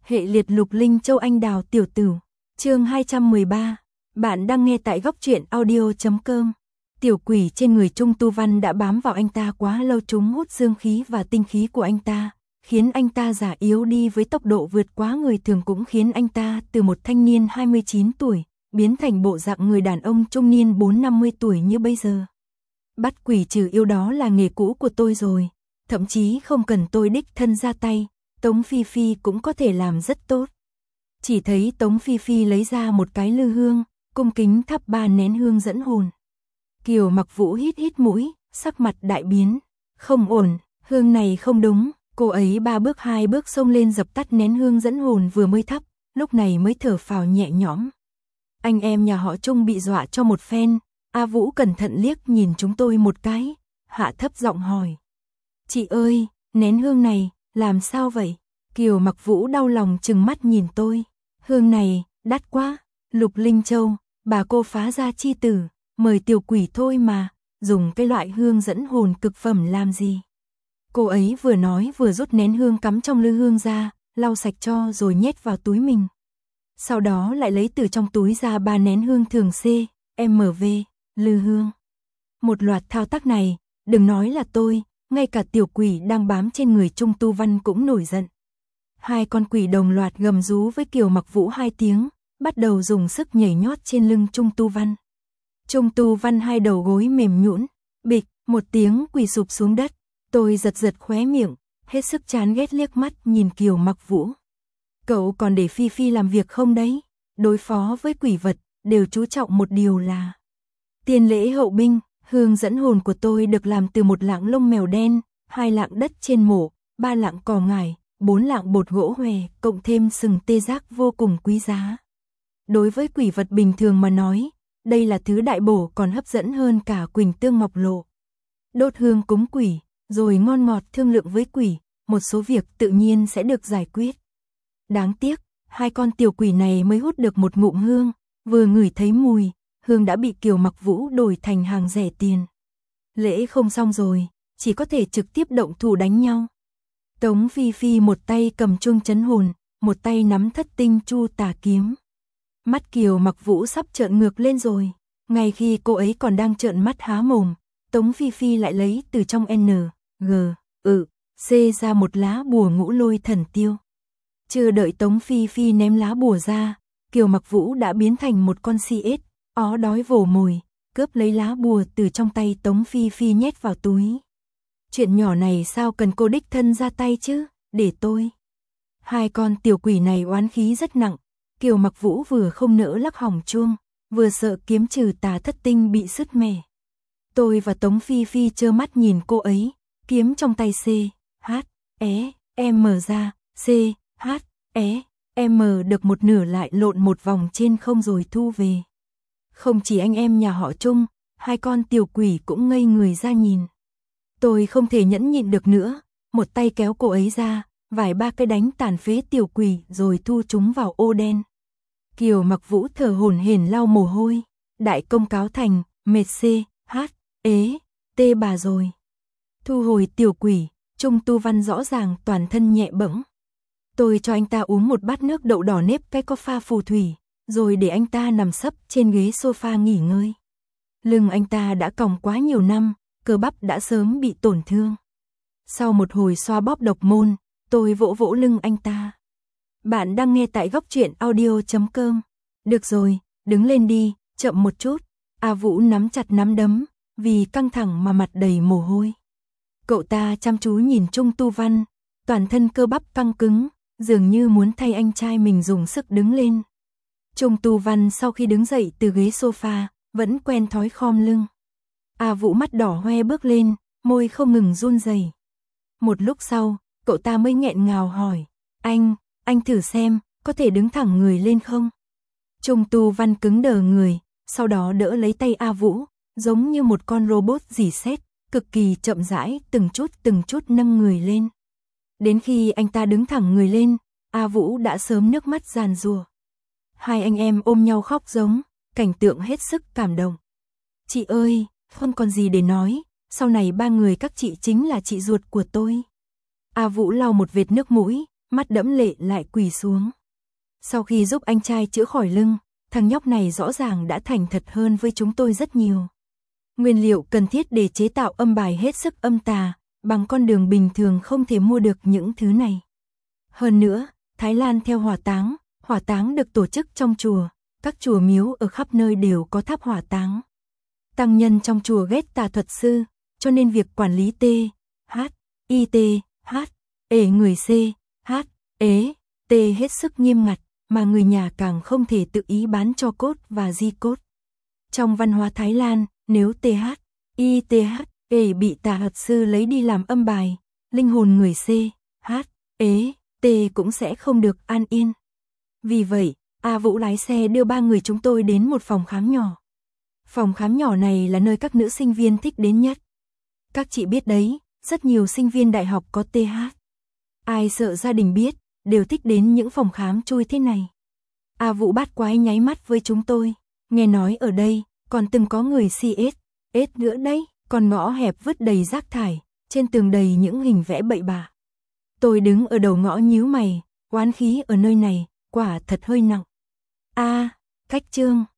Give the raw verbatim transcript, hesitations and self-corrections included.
Hệ liệt Lục Linh Châu Anh Đào Tiểu Tử. Chương hai trăm mười ba. Bạn đang nghe tại góc truyện audio chấm com. Tiểu quỷ trên người Trung Tu Văn đã bám vào anh ta quá lâu, chúng hút dương khí và tinh khí của anh ta, khiến anh ta già yếu đi với tốc độ vượt quá người thường, cũng khiến anh ta từ một thanh niên hai mươi chín tuổi biến thành bộ dạng người đàn ông trung niên bốn năm mươi tuổi như bây giờ. Bắt quỷ trừ yêu đó là nghề cũ của tôi rồi, thậm chí không cần tôi đích thân ra tay, Tống Phi Phi cũng có thể làm rất tốt. Chỉ thấy Tống Phi Phi lấy ra một cái lư hương, cung kính thắp ba nén hương dẫn hồn. Kiều Mặc Vũ hít hít mũi, sắc mặt đại biến. Không ổn, hương này không đúng. Cô ấy ba bước hai bước xông lên dập tắt nén hương dẫn hồn vừa mới thắp, lúc này mới thở phào nhẹ nhõm. Anh em nhà họ Trung bị dọa cho một phen. A Vũ cẩn thận liếc nhìn chúng tôi một cái, hạ thấp giọng hỏi. Chị ơi, nén hương này, làm sao vậy? Kiều Mặc Vũ đau lòng trừng mắt nhìn tôi. Hương này, đắt quá. Lục Linh Châu, bà cô phá gia chi tử, mời tiểu quỷ thôi mà, dùng cái loại hương dẫn hồn cực phẩm làm gì? Cô ấy vừa nói vừa rút nén hương cắm trong lư hương ra, lau sạch cho rồi nhét vào túi mình. Sau đó lại lấy từ trong túi ra ba nén hương thường C, M V, lư hương. Một loạt thao tác này, đừng nói là tôi, ngay cả tiểu quỷ đang bám trên người Trung Tu Văn cũng nổi giận. Hai con quỷ đồng loạt gầm rú với Kiều Mặc Vũ hai tiếng, bắt đầu dùng sức nhảy nhót trên lưng Trung Tu Văn. Trung Tu Văn hai đầu gối mềm nhũn, bịch, một tiếng quỳ sụp xuống đất. Tôi giật giật khóe miệng, hết sức chán ghét liếc mắt nhìn Kiều Mặc Vũ. Cậu còn để Phi Phi làm việc không đấy? Đối phó với quỷ vật, đều chú trọng một điều là tiền lễ hậu binh. Hương dẫn hồn của tôi được làm từ một lạng lông mèo đen, hai lạng đất trên mổ, ba lạng cỏ ngải, bốn lạng bột gỗ hòe, cộng thêm sừng tê giác vô cùng quý giá. Đối với quỷ vật bình thường mà nói, đây là thứ đại bổ còn hấp dẫn hơn cả quỳnh tương ngọc lộ. Đốt hương cúng quỷ, rồi ngon ngọt thương lượng với quỷ, một số việc tự nhiên sẽ được giải quyết. Đáng tiếc, hai con tiểu quỷ này mới hút được một ngụm hương, vừa ngửi thấy mùi, hương đã bị Kiều Mặc Vũ đổi thành hàng rẻ tiền. Lễ không xong rồi, chỉ có thể trực tiếp động thủ đánh nhau. Tống Phi Phi một tay cầm chuông chấn hồn, một tay nắm thất tinh chu tà kiếm. Mắt Kiều Mặc Vũ sắp trợn ngược lên rồi. Ngay khi cô ấy còn đang trợn mắt há mồm, Tống Phi Phi lại lấy từ trong N, G, ừ, C ra một lá bùa ngũ lôi thần tiêu. Chưa đợi Tống Phi Phi ném lá bùa ra, Kiều Mặc Vũ đã biến thành một con si ếch, ó đói vồ mồi, cướp lấy lá bùa từ trong tay Tống Phi Phi nhét vào túi. Chuyện nhỏ này sao cần cô đích thân ra tay chứ, để tôi. Hai con tiểu quỷ này oán khí rất nặng, Kiều Mặc Vũ vừa không nỡ lắc hỏng chuông, vừa sợ kiếm trừ tà thất tinh bị sứt mẻ. Tôi và Tống Phi Phi trơ mắt nhìn cô ấy, kiếm trong tay C, H, E, M ra, C, H, E, M được một nửa lại lộn một vòng trên không rồi thu về. Không chỉ anh em nhà họ Trung, hai con tiểu quỷ cũng ngây người ra nhìn. Tôi không thể nhẫn nhịn được nữa, một tay kéo cô ấy ra, vài ba cái đánh tàn phế tiểu quỷ rồi thu chúng vào ô đen. Kiều Mặc Vũ thở hổn hển lau mồ hôi, đại công cáo thành, mệt C, H, ế, T bà rồi. Thu hồi tiểu quỷ, Trung Tu Văn rõ ràng toàn thân nhẹ bẫng. Tôi cho anh ta uống một bát nước đậu đỏ nếp cái có pha phù thủy, rồi để anh ta nằm sấp trên ghế sofa nghỉ ngơi. Lưng anh ta đã còng quá nhiều năm, cơ bắp đã sớm bị tổn thương. Sau một hồi xoa bóp độc môn, tôi vỗ vỗ lưng anh ta. Bạn đang nghe tại góc truyện audio chấm com. Được rồi, đứng lên đi, chậm một chút. A Vũ nắm chặt nắm đấm, vì căng thẳng mà mặt đầy mồ hôi. Cậu ta chăm chú nhìn Trung Tu Văn, toàn thân cơ bắp căng cứng, dường như muốn thay anh trai mình dùng sức đứng lên. Trung Tu Văn sau khi đứng dậy từ ghế sofa, vẫn quen thói khom lưng. A Vũ mắt đỏ hoe bước lên, môi không ngừng run rẩy. Một lúc sau, cậu ta mới nghẹn ngào hỏi, anh, anh thử xem, có thể đứng thẳng người lên không? Trung Tu Văn cứng đờ người, sau đó đỡ lấy tay A Vũ, giống như một con robot rỉ sét, cực kỳ chậm rãi từng chút từng chút nâng người lên. Đến khi anh ta đứng thẳng người lên, A Vũ đã sớm nước mắt giàn giụa. Hai anh em ôm nhau khóc giống, cảnh tượng hết sức cảm động. Chị ơi, không còn gì để nói, sau này ba người các chị chính là chị ruột của tôi. A Vũ lau một vệt nước mũi, mắt đẫm lệ lại quỳ xuống. Sau khi giúp anh trai chữa khỏi lưng, thằng nhóc này rõ ràng đã thành thật hơn với chúng tôi rất nhiều. Nguyên liệu cần thiết để chế tạo âm bài hết sức âm tà, bằng con đường bình thường không thể mua được những thứ này. Hơn nữa, Thái Lan theo hỏa táng, hỏa táng được tổ chức trong chùa, các chùa miếu ở khắp nơi đều có tháp hỏa táng. Tăng nhân trong chùa ghét tà thuật sư, cho nên việc quản lý T, H, I T, H, ế người C, H, ế, T hết sức nghiêm ngặt, mà người nhà càng không thể tự ý bán cho cốt và di cốt. Trong văn hóa Thái Lan, nếu T H, I T H, ế bị tà thuật sư lấy đi làm âm bài, linh hồn người C, H, ế, T cũng sẽ không được an yên. Vì vậy, A Vũ lái xe đưa ba người chúng tôi đến một phòng khám nhỏ. Phòng khám nhỏ này là nơi các nữ sinh viên thích đến nhất. Các chị biết đấy, rất nhiều sinh viên đại học có T H. Ai sợ gia đình biết, đều thích đến những phòng khám chui thế này. A Vũ bát quái nháy mắt với chúng tôi, nghe nói ở đây, còn từng có người C S, S nữa đấy, còn ngõ hẹp vứt đầy rác thải, trên tường đầy những hình vẽ bậy bạ. Tôi đứng ở đầu ngõ nhíu mày, oán khí ở nơi này, quả thật hơi nặng. A, cách chương.